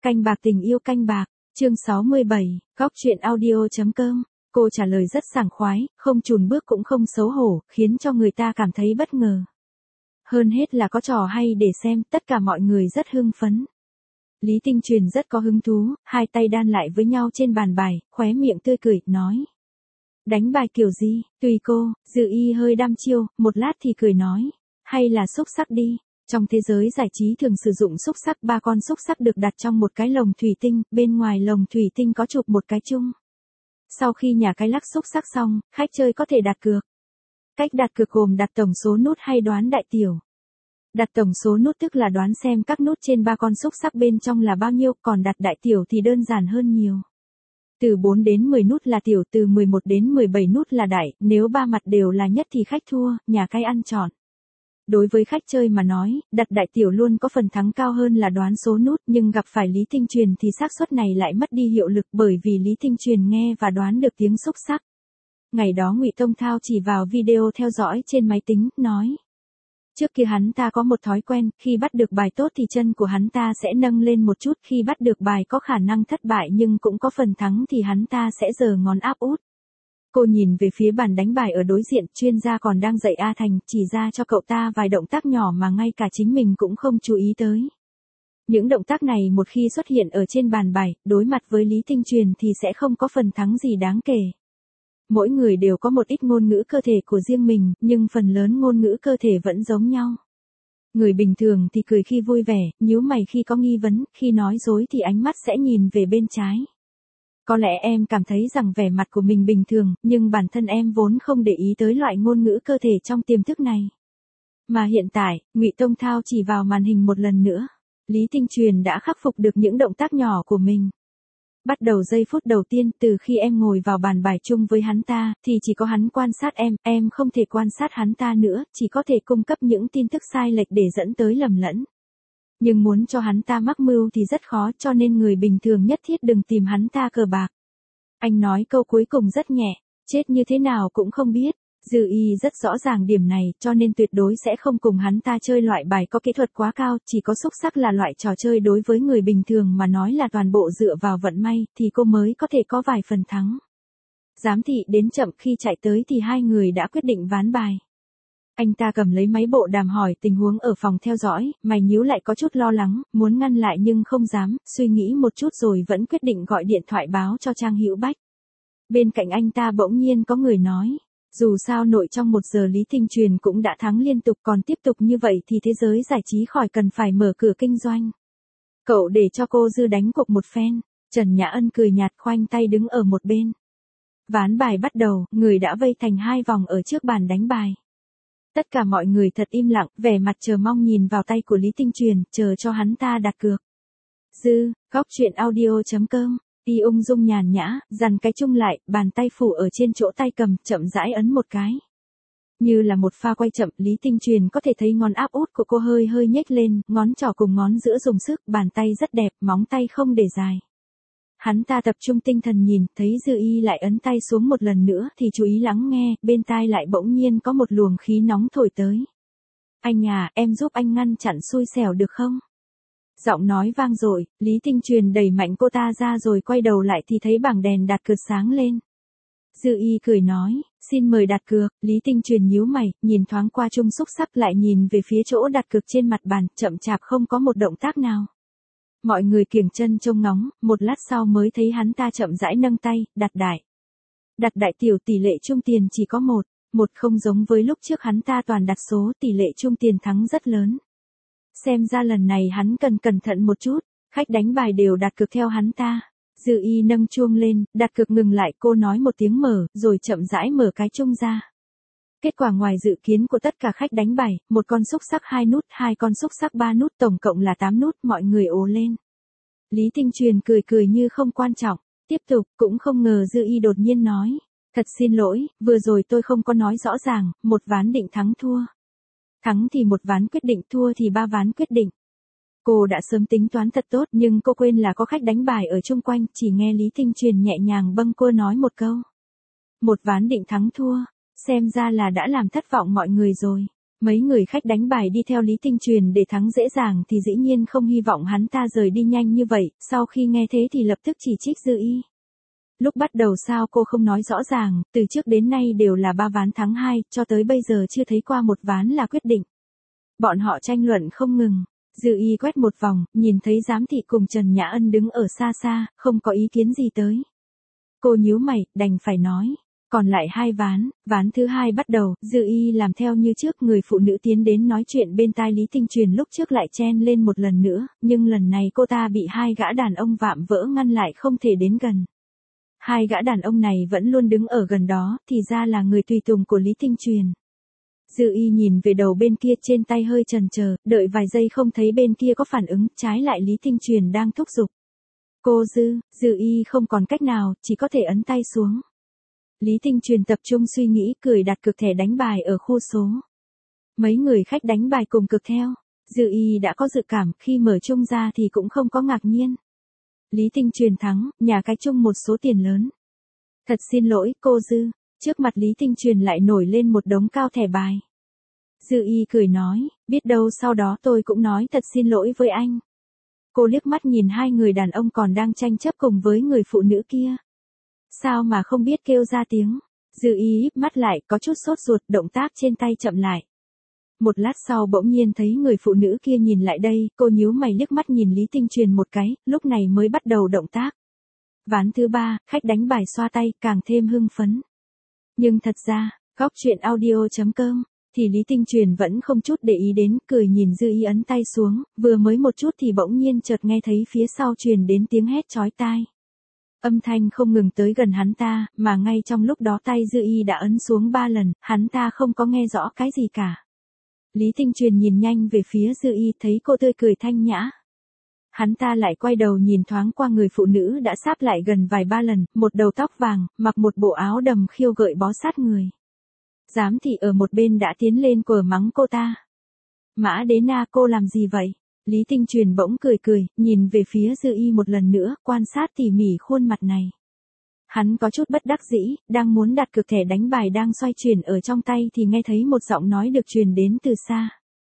Canh bạc tình yêu canh bạc, chương 67, góc truyện audio.com. Cô trả lời rất sảng khoái, không chùn bước cũng không xấu hổ, khiến cho người ta cảm thấy bất ngờ. Hơn hết là có trò hay để xem, tất cả mọi người rất hưng phấn. Lý Tinh Truyền rất có hứng thú, hai tay đan lại với nhau trên bàn bài, khóe miệng tươi cười, nói. Đánh bài kiểu gì, tùy cô. Dư Y hơi đăm chiêu, một lát thì cười nói. Hay là xúc xắc đi. Trong thế giới giải trí thường sử dụng xúc xắc, 3 con xúc xắc được đặt trong một cái lồng thủy tinh, bên ngoài lồng thủy tinh có chụp một cái chung. Sau khi nhả cái lắc xúc xắc xong, khách chơi có thể đặt cược. Cách đặt cược gồm đặt tổng số nút hay đoán đại tiểu. Đặt tổng số nút tức là đoán xem các nút trên 3 con xúc xắc bên trong là bao nhiêu, còn đặt đại tiểu thì đơn giản hơn nhiều. Từ 4 đến 10 nút là tiểu, từ 11 đến 17 nút là đại, nếu 3 mặt đều là nhất thì khách thua, nhà cái ăn chọn. Đối với khách chơi mà nói, đặt đại tiểu luôn có phần thắng cao hơn là đoán số nút, nhưng gặp phải Lý Tinh Truyền thì xác suất này lại mất đi hiệu lực bởi vì Lý Tinh Truyền nghe và đoán được tiếng xúc xắc. Ngày đó Ngụy Tông Thao chỉ vào video theo dõi trên máy tính, nói. Trước kia hắn ta có một thói quen, khi bắt được bài tốt thì chân của hắn ta sẽ nâng lên một chút, khi bắt được bài có khả năng thất bại nhưng cũng có phần thắng thì hắn ta sẽ giơ ngón áp út. Cô nhìn về phía bàn đánh bài ở đối diện, chuyên gia còn đang dạy A Thành, chỉ ra cho cậu ta vài động tác nhỏ mà ngay cả chính mình cũng không chú ý tới. Những động tác này một khi xuất hiện ở trên bàn bài, đối mặt với Lý Tinh Truyền thì sẽ không có phần thắng gì đáng kể. Mỗi người đều có một ít ngôn ngữ cơ thể của riêng mình, nhưng phần lớn ngôn ngữ cơ thể vẫn giống nhau. Người bình thường thì cười khi vui vẻ, nhíu mày khi có nghi vấn, khi nói dối thì ánh mắt sẽ nhìn về bên trái. Có lẽ em cảm thấy rằng vẻ mặt của mình bình thường, nhưng bản thân em vốn không để ý tới loại ngôn ngữ cơ thể trong tiềm thức này. Mà hiện tại, Ngụy Tông Thao chỉ vào màn hình một lần nữa. Lý Tinh Truyền đã khắc phục được những động tác nhỏ của mình. Bắt đầu giây phút đầu tiên, từ khi em ngồi vào bàn bài chung với hắn ta, thì chỉ có hắn quan sát em không thể quan sát hắn ta nữa, chỉ có thể cung cấp những tin tức sai lệch để dẫn tới lầm lẫn. Nhưng muốn cho hắn ta mắc mưu thì rất khó, cho nên người bình thường nhất thiết đừng tìm hắn ta cờ bạc. Anh nói câu cuối cùng rất nhẹ, chết như thế nào cũng không biết. Dư Y rất rõ ràng điểm này, cho nên tuyệt đối sẽ không cùng hắn ta chơi loại bài có kỹ thuật quá cao, chỉ có xúc xắc là loại trò chơi đối với người bình thường mà nói là toàn bộ dựa vào vận may, thì cô mới có thể có vài phần thắng. Giám thị đến chậm, khi chạy tới thì hai người đã quyết định ván bài. Anh ta cầm lấy máy bộ đàm hỏi tình huống ở phòng theo dõi, mày nhíu lại có chút lo lắng, muốn ngăn lại nhưng không dám, suy nghĩ một chút rồi vẫn quyết định gọi điện thoại báo cho Trang Hữu Bách. Bên cạnh anh ta bỗng nhiên có người nói. Dù sao nội trong 1 giờ Lý Tinh Truyền cũng đã thắng liên tục, còn tiếp tục như vậy thì thế giới giải trí khỏi cần phải mở cửa kinh doanh. Cậu để cho cô Dư đánh cuộc một phen. Trần Nhã Ân cười nhạt, khoanh tay đứng ở một bên. Ván bài bắt đầu, người đã vây thành 2 vòng ở trước bàn đánh bài. Tất cả mọi người thật im lặng, vẻ mặt chờ mong nhìn vào tay của Lý Tinh Truyền, chờ cho hắn ta đặt cược. Dư, góc truyện audio.com. Y ung dung nhàn nhã, dằn cái chung lại, bàn tay phủ ở trên chỗ tay cầm, chậm rãi ấn một cái. Như là một pha quay chậm, Lý Tinh Truyền có thể thấy ngón áp út của cô hơi hơi nhếch lên, ngón trỏ cùng ngón giữa dùng sức, bàn tay rất đẹp, móng tay không để dài. Hắn ta tập trung tinh thần nhìn, thấy Dư Y lại ấn tay xuống một lần nữa thì chú ý lắng nghe, bên tai lại bỗng nhiên có một luồng khí nóng thổi tới. Anh à, em giúp anh ngăn chặn xui xẻo được không? Giọng nói vang dội, Lý Tinh Truyền đẩy mạnh cô ta ra rồi quay đầu lại thì thấy bảng đèn đặt cược sáng lên. Dư Y cười nói, xin mời đặt cược. Lý Tinh Truyền nhíu mày, nhìn thoáng qua chung xúc xắc lại nhìn về phía chỗ đặt cược trên mặt bàn, chậm chạp không có một động tác nào. Mọi người kiêng chân trông ngóng, một lát sau mới thấy hắn ta chậm rãi nâng tay, đặt đại. Đặt đại tiểu, tỷ lệ chung tiền chỉ có 1, không giống với lúc trước hắn ta toàn đặt số, tỷ lệ chung tiền thắng rất lớn. Xem ra lần này hắn cần cẩn thận một chút, khách đánh bài đều đặt cược theo hắn ta. Dư Y nâng chuông lên, đặt cược ngừng lại, cô nói một tiếng mở, rồi chậm rãi mở cái chung ra. Kết quả ngoài dự kiến của tất cả khách đánh bài, 1 con xúc xắc 2 nút, 2 con xúc xắc 3 nút, tổng cộng là 8 nút, mọi người ồ lên. Lý Tinh Truyền cười như không quan trọng, tiếp tục, cũng không ngờ Dư Y đột nhiên nói. Thật xin lỗi, vừa rồi tôi không có nói rõ ràng, 1 ván định thắng thua. Thắng thì 1 ván quyết định, thua thì 3 ván quyết định. Cô đã sớm tính toán thật tốt nhưng cô quên là có khách đánh bài ở chung quanh, chỉ nghe Lý Tinh Truyền nhẹ nhàng bâng cô nói một câu. 1 ván định thắng thua, xem ra là đã làm thất vọng mọi người rồi. Mấy người khách đánh bài đi theo Lý Tinh Truyền để thắng dễ dàng thì dĩ nhiên không hy vọng hắn ta rời đi nhanh như vậy, sau khi nghe thế thì lập tức chỉ trích Dư Y. Lúc bắt đầu sao cô không nói rõ ràng, từ trước đến nay đều là 3 ván thắng 2, cho tới bây giờ chưa thấy qua một ván là quyết định. Bọn họ tranh luận không ngừng. Dư Y quét một vòng, nhìn thấy giám thị cùng Trần Nhã Ân đứng ở xa xa, không có ý kiến gì tới. Cô nhíu mày, đành phải nói. Còn lại 2 ván, ván thứ 2 bắt đầu, Dư Y làm theo như trước, người phụ nữ tiến đến nói chuyện bên tai Lý Tinh Truyền lúc trước lại chen lên một lần nữa, nhưng lần này cô ta bị 2 gã đàn ông vạm vỡ ngăn lại không thể đến gần. 2 gã đàn ông này vẫn luôn đứng ở gần đó, thì ra là người tùy tùng của Lý Tinh Truyền. Dư Y nhìn về đầu bên kia, trên tay hơi chần chờ, đợi vài giây không thấy bên kia có phản ứng, trái lại Lý Tinh Truyền đang thúc giục. Cô Dư Y không còn cách nào, chỉ có thể ấn tay xuống. Lý Tinh Truyền tập trung suy nghĩ, cười đặt cược thẻ đánh bài ở khu số. Mấy người khách đánh bài cùng cược theo. Dư Y đã có dự cảm, khi mở chung ra thì cũng không có ngạc nhiên. Lý Tinh Truyền thắng, nhà cái chung một số tiền lớn. Thật xin lỗi, cô Dư. Trước mặt Lý Tinh Truyền lại nổi lên một đống cao thẻ bài. Dư Y cười nói, biết đâu sau đó tôi cũng nói thật xin lỗi với anh. Cô liếc mắt nhìn 2 người đàn ông còn đang tranh chấp cùng với người phụ nữ kia. Sao mà không biết kêu ra tiếng. Dư Y híp mắt lại, có chút sốt ruột, động tác trên tay chậm lại. Một lát sau bỗng nhiên thấy người phụ nữ kia nhìn lại đây, cô nhíu mày liếc mắt nhìn Lý Tinh Truyền một cái, lúc này mới bắt đầu động tác. Ván thứ 3, khách đánh bài xoa tay, càng thêm hưng phấn. Nhưng thật ra, góc chuyện audio.com, thì Lý Tinh Truyền vẫn không chút để ý đến, cười nhìn Dư Y ấn tay xuống, vừa mới một chút thì bỗng nhiên chợt nghe thấy phía sau truyền đến tiếng hét chói tai. Âm thanh không ngừng tới gần hắn ta, mà ngay trong lúc đó tay Dư Y đã ấn xuống 3 lần, hắn ta không có nghe rõ cái gì cả. Lý Tinh Truyền nhìn nhanh về phía Dư Y, thấy cô tươi cười thanh nhã. Hắn ta lại quay đầu nhìn thoáng qua người phụ nữ đã sáp lại gần vài 3 lần, một đầu tóc vàng, mặc một bộ áo đầm khiêu gợi bó sát người. Giám thị ở một bên đã tiến lên quở mắng cô ta. Mã Đế Na, cô làm gì vậy? Lý Tinh Truyền bỗng cười cười, nhìn về phía Dư Y một lần nữa, quan sát tỉ mỉ khuôn mặt này. Hắn có chút bất đắc dĩ, đang muốn đặt cược thẻ đánh bài đang xoay chuyển ở trong tay thì nghe thấy một giọng nói được truyền đến từ xa.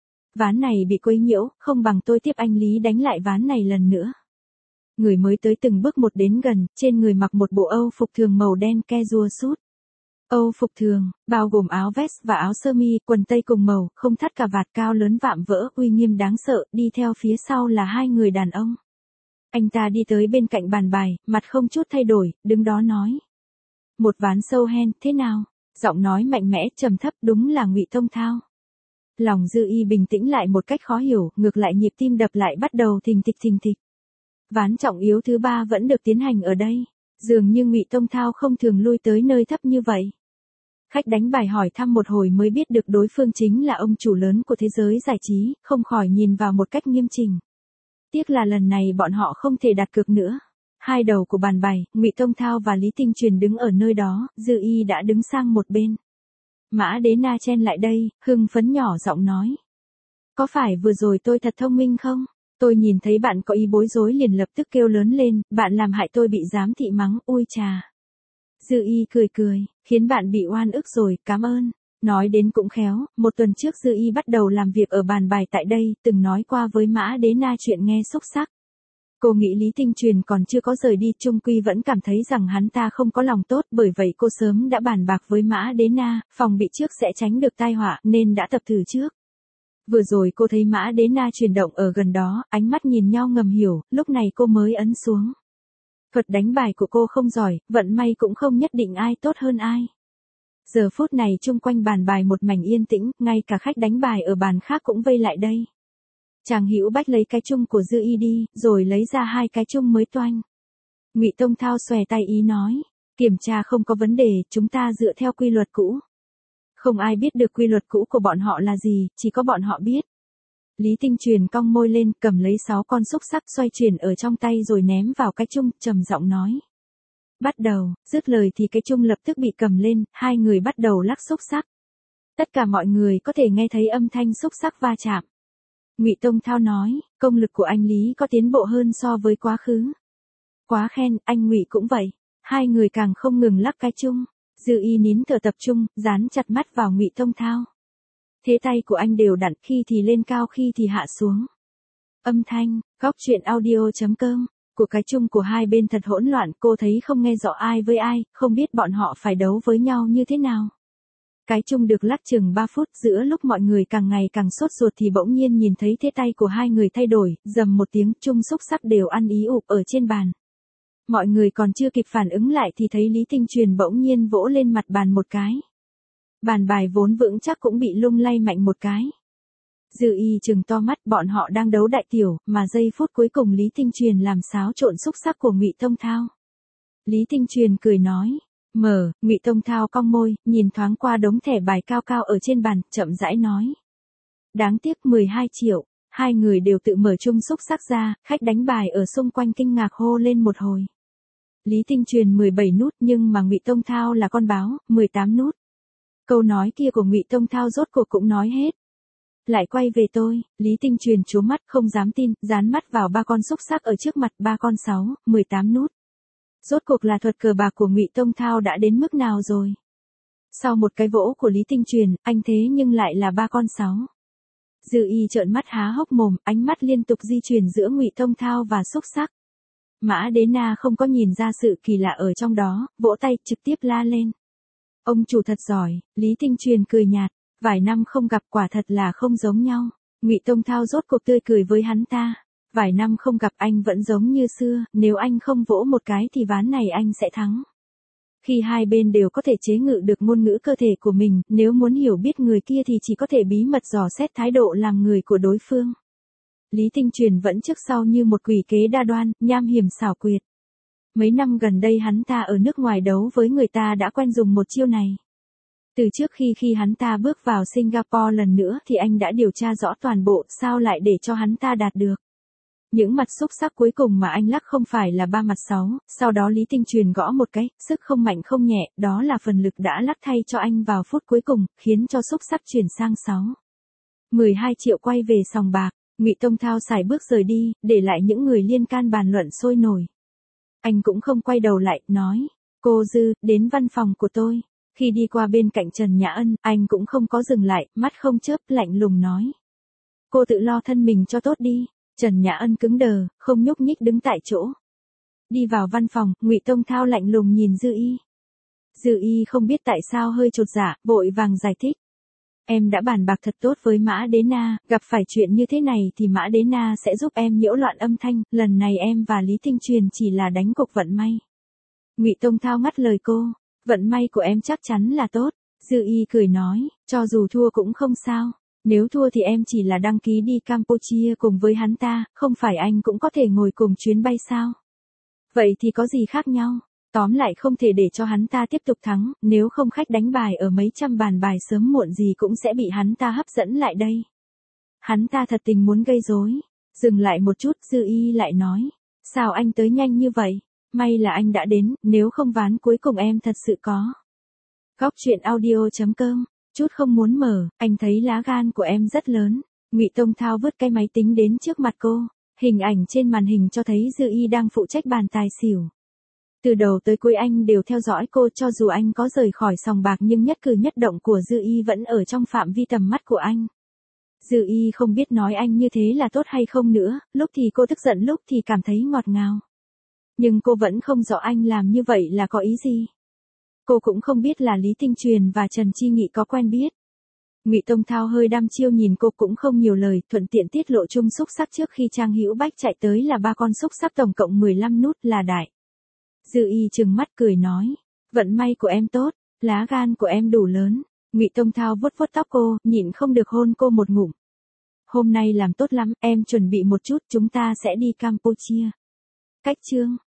Ván này bị quấy nhiễu, không bằng tôi tiếp anh Lý đánh lại ván này lần nữa. Người mới tới từng bước một đến gần, trên người mặc một bộ Âu phục thường màu đen casual suit. Âu phục thường, bao gồm áo vest và áo sơ mi, quần tây cùng màu, không thắt cà vạt, cao lớn vạm vỡ, uy nghiêm đáng sợ, đi theo phía sau là 2 người đàn ông. Anh ta đi tới bên cạnh bàn bài, mặt không chút thay đổi, đứng đó nói. Một ván sâu hen, thế nào? Giọng nói mạnh mẽ, trầm thấp, đúng là Ngụy Tông Thao. Lòng Dư Y bình tĩnh lại một cách khó hiểu, ngược lại nhịp tim đập lại bắt đầu thình thịch. Ván trọng yếu thứ 3 vẫn được tiến hành ở đây. Dường như Ngụy Tông Thao không thường lui tới nơi thấp như vậy. Khách đánh bài hỏi thăm một hồi mới biết được đối phương chính là ông chủ lớn của thế giới giải trí, không khỏi nhìn vào một cách nghiêm chỉnh. Tiếc là lần này bọn họ không thể đặt cược nữa. 2 đầu của bàn bài, Ngụy Tông Thao và Lý Tinh Truyền đứng ở nơi đó, Dư Y đã đứng sang một bên. Mã Đế Na chen lại đây, hưng phấn nhỏ giọng nói. Có phải vừa rồi tôi thật thông minh không? Tôi nhìn thấy bạn có ý bối rối liền lập tức kêu lớn lên, bạn làm hại tôi bị giám thị mắng, ui chà. Dư Y cười, khiến bạn bị oan ức rồi, cảm ơn. Nói đến cũng khéo, một tuần trước Dư Y bắt đầu làm việc ở bàn bài tại đây, từng nói qua với Mã Đế Na chuyện nghe xúc xắc. Cô nghĩ Lý Tinh Truyền còn chưa có rời đi, chung quy vẫn cảm thấy rằng hắn ta không có lòng tốt, bởi vậy cô sớm đã bàn bạc với Mã Đế Na, phòng bị trước sẽ tránh được tai họa, nên đã tập thử trước. Vừa rồi cô thấy Mã Đế Na chuyển động ở gần đó, ánh mắt nhìn nhau ngầm hiểu, lúc này cô mới ấn xuống. Thuật đánh bài của cô không giỏi, vận may cũng không nhất định ai tốt hơn ai. Giờ phút này chung quanh bàn bài một mảnh yên tĩnh, ngay cả khách đánh bài ở bàn khác cũng vây lại đây. Chàng Hữu Bách lấy cái chung của Dư Y đi, rồi lấy ra 2 cái chung mới toanh. Ngụy Tông Thao xòe tay ý nói, kiểm tra không có vấn đề, chúng ta dựa theo quy luật cũ. Không ai biết được quy luật cũ của bọn họ là gì, chỉ có bọn họ biết. Lý Tinh Truyền cong môi lên, cầm lấy 6 con xúc xắc xoay chuyển ở trong tay rồi ném vào cái chung, trầm giọng nói. Bắt đầu, dứt lời thì cái chung lập tức bị cầm lên, 2 người bắt đầu lắc xúc xắc. Tất cả mọi người có thể nghe thấy âm thanh xúc xắc va chạm. Ngụy Tông Thao nói, công lực của anh Lý có tiến bộ hơn so với quá khứ. Quá khen, anh Ngụy cũng vậy. 2 người càng không ngừng lắc cái chung. Dư Y nín thở tập trung, dán chặt mắt vào Ngụy Tông Thao. Thế tay của anh đều đặn, khi thì lên cao khi thì hạ xuống. Âm thanh, góc truyện audio.com. Của cái chung của hai bên thật hỗn loạn, cô thấy không nghe rõ ai với ai, không biết bọn họ phải đấu với nhau như thế nào. Cái chung được lắc chừng 3 phút, giữa lúc mọi người càng ngày càng sốt ruột thì bỗng nhiên nhìn thấy thế tay của hai người thay đổi, rầm một tiếng, chung xúc sắc đều ăn ý ụp ở trên bàn. Mọi người còn chưa kịp phản ứng lại thì thấy Lý Tinh Truyền bỗng nhiên vỗ lên mặt bàn một cái. Bàn bài vốn vững chắc cũng bị lung lay mạnh một cái. Dư Y trừng to mắt, bọn họ đang đấu đại tiểu, mà giây phút cuối cùng Lý Tinh Truyền làm xáo trộn xúc sắc của Ngụy Tông Thao. Lý Tinh Truyền cười nói, Ngụy Tông Thao cong môi, nhìn thoáng qua đống thẻ bài cao cao ở trên bàn, chậm rãi nói. Đáng tiếc 12 triệu, hai người đều tự mở chung xúc sắc ra, khách đánh bài ở xung quanh kinh ngạc hô lên một hồi. Lý Tinh Truyền 17 nút nhưng mà Ngụy Tông Thao là con báo, 18 nút. Câu nói kia của Ngụy Tông Thao rốt cuộc cũng nói hết. Lại quay về tôi, Lý Tinh Truyền trố mắt không dám tin, dán mắt vào ba con xúc sắc ở trước mặt, 3 con 6, 18 nút. Rốt cuộc là thuật cờ bạc của Ngụy Tông Thao đã đến mức nào rồi? Sau một cái vỗ của Lý Tinh Truyền, anh thế nhưng lại là 3 con 6. Dư Y trợn mắt há hốc mồm, ánh mắt liên tục di chuyển giữa Ngụy Tông Thao và xúc sắc. Mã Đế Na không có nhìn ra sự kỳ lạ ở trong đó, vỗ tay trực tiếp la lên. Ông chủ thật giỏi, Lý Tinh Truyền cười nhạt, vài năm không gặp quả thật là không giống nhau. Ngụy Tông Thao rốt cuộc tươi cười với hắn ta. Vài năm không gặp anh vẫn giống như xưa, nếu anh không vỗ một cái thì ván này anh sẽ thắng. Khi hai bên đều có thể chế ngự được ngôn ngữ cơ thể của mình, nếu muốn hiểu biết người kia thì chỉ có thể bí mật dò xét thái độ làm người của đối phương. Lý Tinh Truyền vẫn trước sau như một quỷ kế đa đoan, nham hiểm xảo quyệt. Mấy năm gần đây hắn ta ở nước ngoài đấu với người ta đã quen dùng một chiêu này. Từ trước khi hắn ta bước vào Singapore lần nữa thì anh đã điều tra rõ toàn bộ, sao lại để cho hắn ta đạt được. Những mặt xúc sắc cuối cùng mà anh lắc không phải là 3 mặt 6, sau đó Lý Tinh Truyền gõ một cái, sức không mạnh không nhẹ, đó là phần lực đã lắc thay cho anh vào phút cuối cùng, khiến cho xúc sắc chuyển sang 6. 12 triệu quay về sòng bạc, Ngụy Tông Thao sải bước rời đi, để lại những người liên can bàn luận sôi nổi. Anh cũng không quay đầu lại, nói, cô Dư, đến văn phòng của tôi. Khi đi qua bên cạnh Trần Nhã Ân, anh cũng không có dừng lại, mắt không chớp, lạnh lùng nói. Cô tự lo thân mình cho tốt đi. Trần Nhã Ân cứng đờ, không nhúc nhích đứng tại chỗ. Đi vào văn phòng, Ngụy Tông Thao lạnh lùng nhìn Dư Y. Dư Y không biết tại sao hơi chột dạ, vội vàng giải thích. Em đã bàn bạc thật tốt với Mã Đế Na, gặp phải chuyện như thế này thì Mã Đế Na sẽ giúp em nhiễu loạn âm thanh, lần này em và Lý Tinh Truyền chỉ là đánh cục vận may. Ngụy Tông Thao ngắt lời cô, vận may của em chắc chắn là tốt. Dư Y cười nói, cho dù thua cũng không sao. Nếu thua thì em chỉ là đăng ký đi Campuchia cùng với hắn ta, không phải anh cũng có thể ngồi cùng chuyến bay sao? Vậy thì có gì khác nhau? Tóm lại không thể để cho hắn ta tiếp tục thắng, nếu không khách đánh bài ở mấy trăm bàn bài sớm muộn gì cũng sẽ bị hắn ta hấp dẫn lại đây. Hắn ta thật tình muốn gây rối. Dừng lại một chút, Dư Y lại nói, sao anh tới nhanh như vậy? May là anh đã đến, nếu không ván cuối cùng em thật sự có. Góc truyện audio.com. Chút không muốn mở, anh thấy lá gan của em rất lớn. Ngụy Tông Thao vứt cái máy tính đến trước mặt cô. Hình ảnh trên màn hình cho thấy Dư Y đang phụ trách bàn tài xỉu. Từ đầu tới cuối anh đều theo dõi cô, cho dù anh có rời khỏi sòng bạc nhưng nhất cử nhất động của Dư Y vẫn ở trong phạm vi tầm mắt của anh. Dư Y không biết nói anh như thế là tốt hay không nữa, lúc thì cô tức giận lúc thì cảm thấy ngọt ngào. Nhưng cô vẫn không rõ anh làm như vậy là có ý gì. Cô cũng không biết là Lý Tinh Truyền và Trần Chi Nghị có quen biết. Ngụy Tông Thao hơi đăm chiêu nhìn cô cũng không nhiều lời, thuận tiện tiết lộ chung xúc sắc trước khi Trang Hữu Bách chạy tới là 3 con xúc sắc tổng cộng 15 nút là đại. Dư Y trừng mắt cười nói, vận may của em tốt, lá gan của em đủ lớn. Ngụy Tông Thao vuốt vuốt tóc cô, nhịn không được hôn cô một ngụm. Hôm nay làm tốt lắm, em chuẩn bị một chút, chúng ta sẽ đi Campuchia. Cách chương